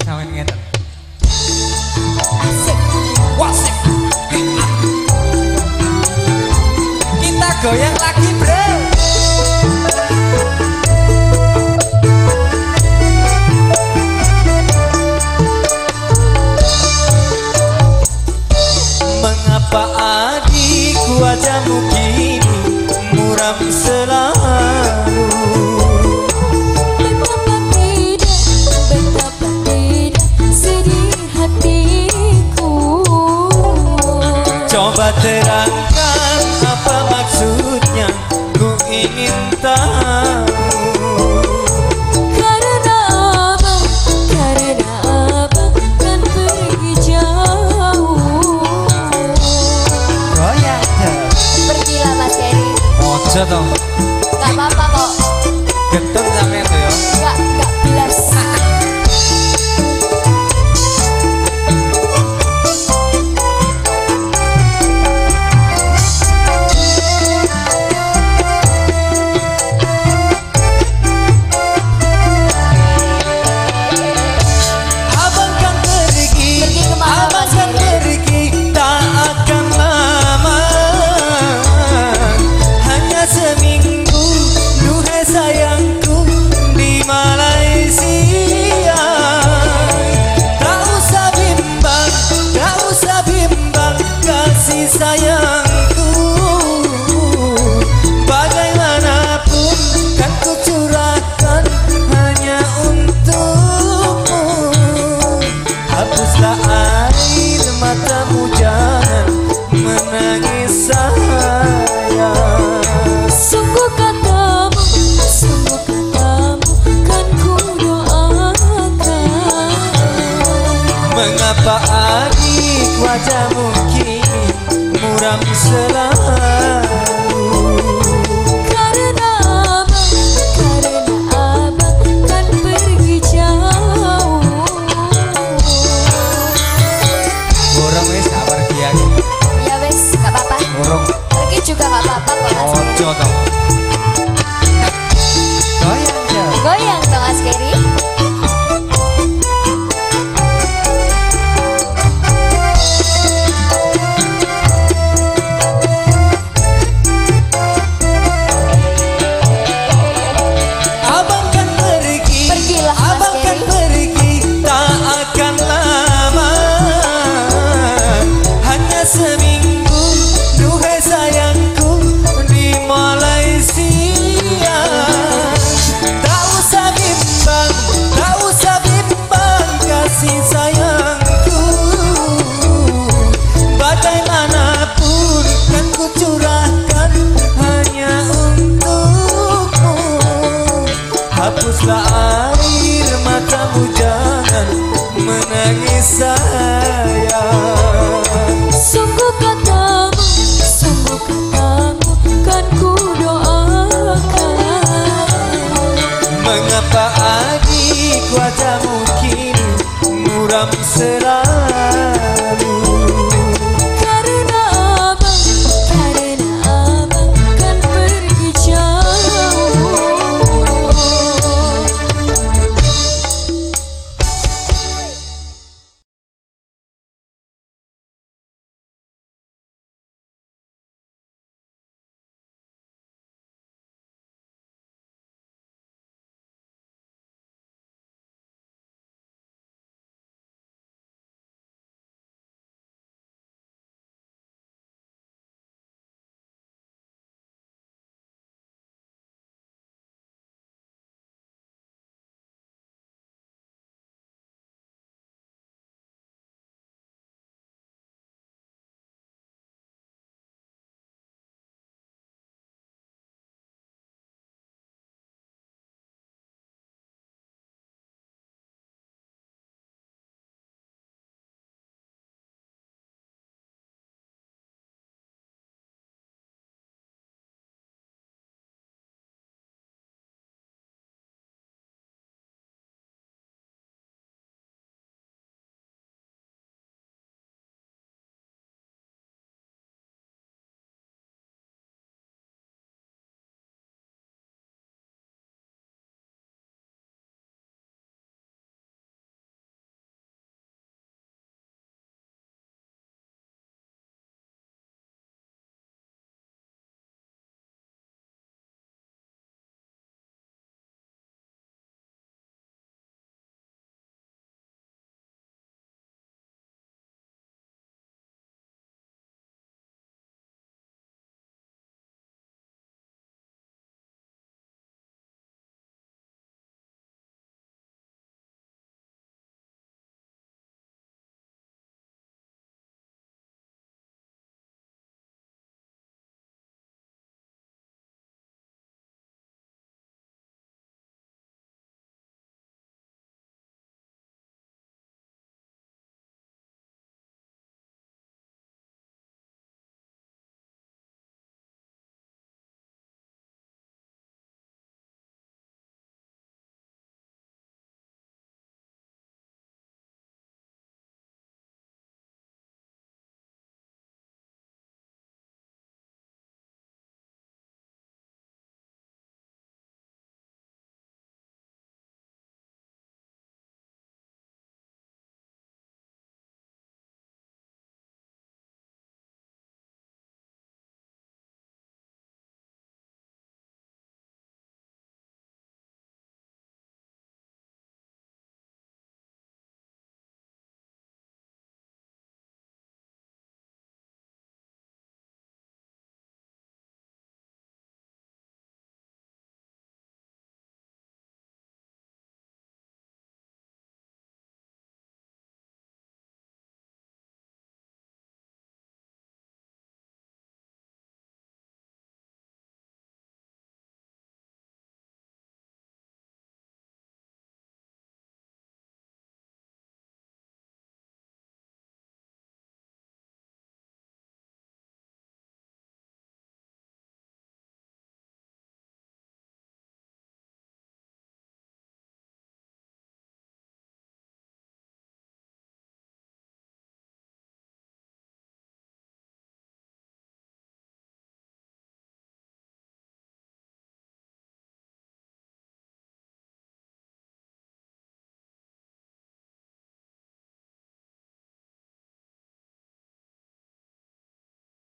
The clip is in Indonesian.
Sampeyan ngeten. Asik. Wasik. Kita goyang lagi, Bro. Mengapa adikku wajahmu kini muram selalu? Betapa tidak sedih hatiku. Coba terangkan apa maksudnya, ku ingin tahu. Karena abang kan pergi jauh. Goyang dong. Pergilah Mas Eri. Ojo dong. Gak apa-apa kok. Getun sampean tuh ya. Gak belas. Abang kan pergi, Pergi kemana, abang Mas kan Eri? pergi, tak akan lama. Hanya seminggu, duhai sayangku di Malaysia. Tak usah bimbang, tak usah bimbang kasih sayangku. Bagaimanapun kan ku curahkan hanya untukmu. Hapuslah air matamu, jangan menangis sayang. Sungguh katamu kan ku doakan. Mengapa adik wajahmu kini muram selalu? Karena abang kan pergi jauh. Borong wis gak pergi aku. Ya wes, gak apa-apa. Borong Pergi juga gak apa-apa kok Mas Keri. ojo dong. Goyang dong. Goyang dong Mas Keri. Abang kan pergi, Pergilah, Mas abang kan Keri. pergi, tak akan lama. Hanya seminggu, duhai sayangku di Malaysia. Tak usah bimbang, tak usah bimbang kasih sayangku. Bagaimanapun kan ku curahkan hanya untukmu. Hapuslah air matamu, jangan menangis sayang. Sungguh katamu kan ku doakan. Mengapa adik wajahmu kini muram selalu?